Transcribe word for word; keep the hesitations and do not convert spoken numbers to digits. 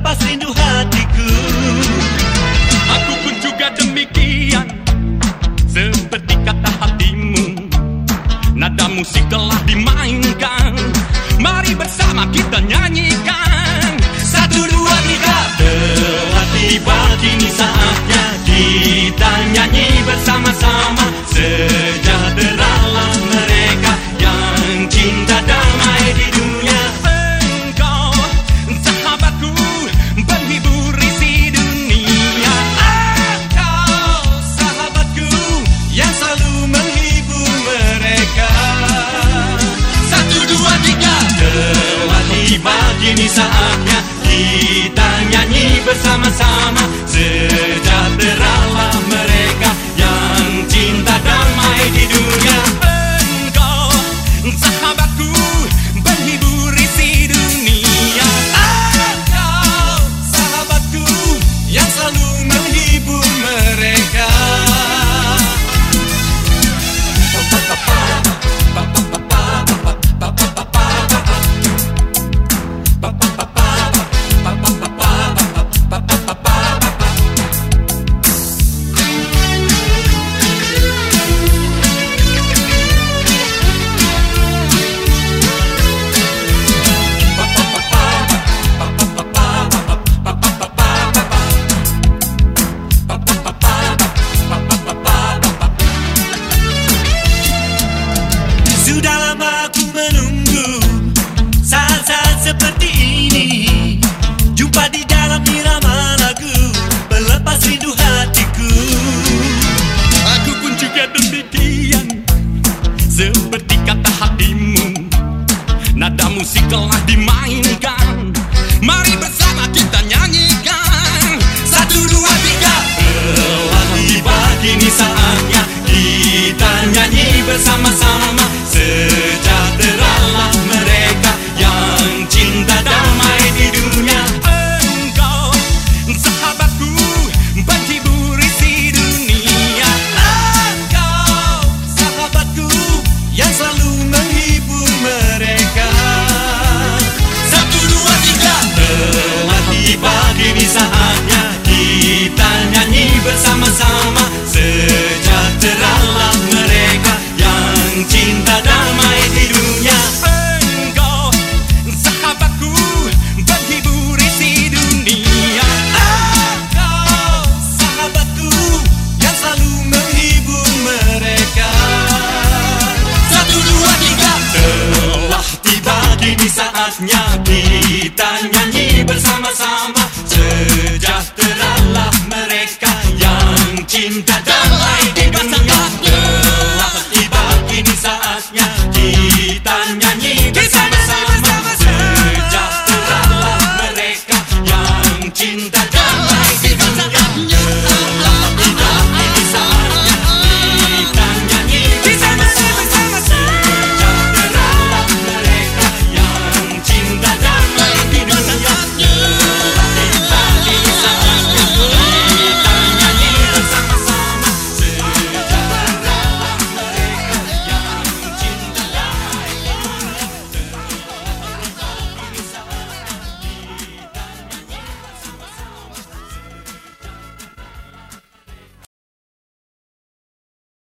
melepas rindu hatiku. Aku pun juga demikian, seperti kata hatimu. Nada musik telah dimainkan, mari bersama kita nyanyikan. Satu, dua, tiga. Telah tiba kini saatnya kita nyanyi bersama-sama. Sejahteralah mereka yang cinta damai di dunia. Engkau, sahabatku, penghibur isi dunia. Engkau, sahabatku, yang selalu menghibur mereka. Satu, dua, tiga. Telah tiba kini saatnya kita nyanyi bersama-sama. Sejahteralah mereka yang cinta damai di dunia. Engkau, sahabatku, penghibur isi dunia. Engkau, sahabatku, yang selalu menghibur mereka. Sudah lama aku menunggu saat-saat seperti ini, jumpa di dalam irama lagu, melepas rindu hatiku. Aku pun juga demikian, seperti kata hatimu. Nada musik telah dimainkan, mari bersama kita nyanyikan. Satu, dua, tiga. Telah tiba kini saatnya kita nyanyi bersama-sama. Sejahteralah mereka yang cinta damai di dunia. Engkau, sahabatku, penghibur isi dunia. Engkau, sahabatku, yang selalu menghibur mereka. Satu, dua, tiga. Telah tiba kini saatnya kita nyanyi bersama-sama. Sejahteralah mereka yang cinta damai di dunia. Engkau, sahabatku, penghibur isi dunia. Engkau, sahabatku, yang selalu menghibur mereka. Satu, dua, tiga. Telah tiba kini saatnya kita nyanyi bersama-sama. Sejahteralah mereka yang cinta damai di dunia. Telah tiba kini saatnya kita nyanyi